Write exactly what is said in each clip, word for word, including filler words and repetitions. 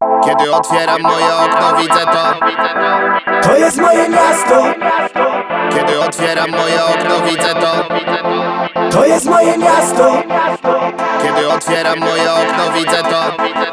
Kiedy otwieram moje okno, widzę to. To jest moje miasto. Kiedy otwieram moje okno, widzę to. To jest moje miasto. Kiedy otwieram moje okno, widzę to.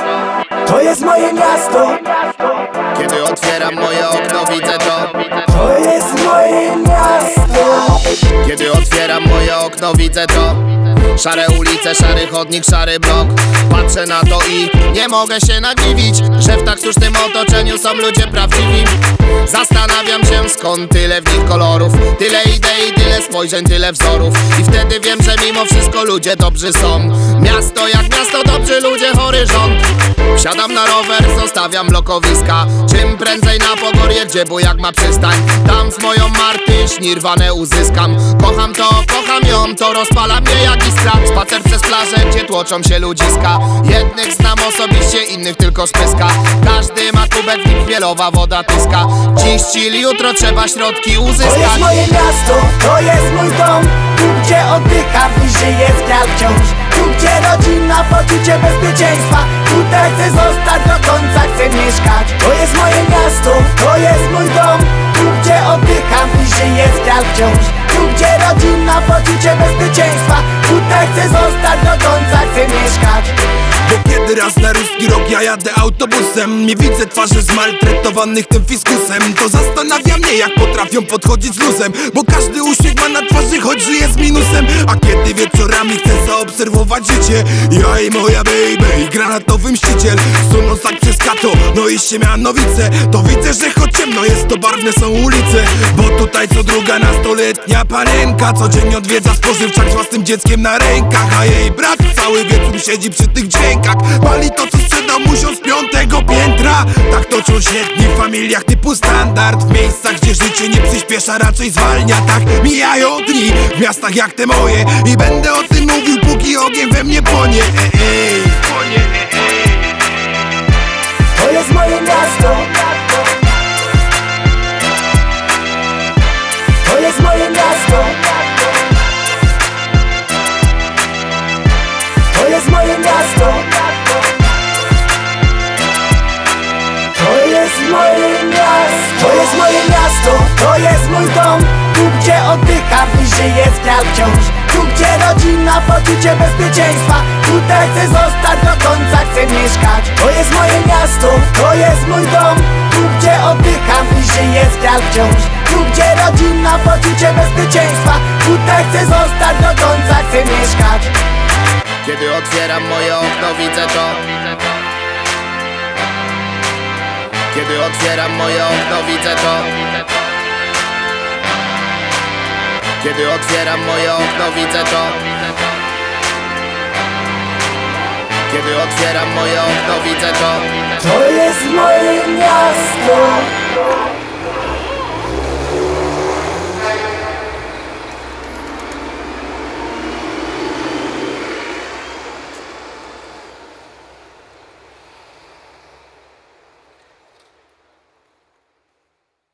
To jest moje miasto. Kiedy otwieram moje okno, widzę to. To jest moje miasto. Kiedy otwieram moje okno, widzę to. Szare ulice, szary chodnik, szary blok. Patrzę na to i nie mogę się nadziwić, że w tak sztucznym otoczeniu są ludzie prawdziwi. Zastanawiam się, skąd tyle w nich kolorów, tyle idei, tyle spojrzeń, tyle wzorów. I wtedy wiem, że mimo wszystko ludzie dobrzy są. Miasto jak miasto, dobrzy ludzie, horyzont. Wsiadam na rower, zostawiam blokowiska. Czym prędzej na Pogorje, gdzie bujak ma przystań. Tam z moją Martyś nirwanę uzyskam. Kocham to, kocham ją, to rozpala mnie jak iskra. Spacer przez plażę, gdzie tłoczą się ludziska. Jednych znam osobiście, innych tylko z pyska. Każdy ma kubek, w nim chmielowa woda tyska. Dziś chill, jutro trzeba środki uzyskać. To jest moje miasto, to jest mój dom. Tu gdzie oddycham i żyję z gwiazd wciąż. Tu gdzie rodzina, poczucie bezpieczeństwa. Tutaj chcę zostać do końca, chcę mieszkać. To jest moje miasto, to jest mój dom. Tu gdzie oddycham i żyję z gwiazd wciąż. Tu gdzie rodzina, poczucie bezpieczeństwa. Tutaj chcę zostać do końca, chcę mieszkać. Bo kiedy raz na ruski rok ja jadę autobusem, nie widzę twarzy zmaltretowanych tym fiskusem. To zastanawia mnie, jak potrafią podchodzić z luzem, bo każdy uśmiech ma na twarzy, choć żyje z minusem. A kiedy wieczorami chcę zaobserwować życie, ja i moja baby i granatowy mściciel sunąc tak przez Kato, no i Siemianowice, to widzę, że choć ciemno jest, to barwne są ulice. Bo tutaj co druga nastoletnia panienka codziennie odwiedza spożywczak z własnym dzieckiem na rękach, a jej brat cały wieczór siedzi przy tych dźwiękach. Pali to, co sprzedał mu ziom z piątego piętra. Tak toczą się dni w familiach typu standard, w miejscach, gdzie życie nie przyspiesza, raczej zwalnia. Tak mijają dni w miastach jak te moje i będę o tym mówił, póki ogień we mnie płonie. Ej, ej. To jest moje miasto. To jest moje miasto. To jest moje miasto. To jest moje miasto. To jest moje miasto. To jest mój dom. Tu gdzie oddycham i żyję z gwiazd wciąż. Tu gdzie rodzina, poczucie bezpieczeństwa. Tutaj chcę zostać do końca, chcę mieszkać. To jest moje miasto. To jest mój dom. Tu gdzie oddycham i żyję z gwiazd wciąż. Tu gdzie rodzina, poczucie bezpieczeństwa. Tutaj chcę zostać do końca, chcę mieszkać. Kiedy otwieram moje okno, widzę to. Kiedy otwieram moje okno, widzę to. Kiedy otwieram moje okno, widzę to. Kiedy otwieram moje okno, widzę to. To jest moje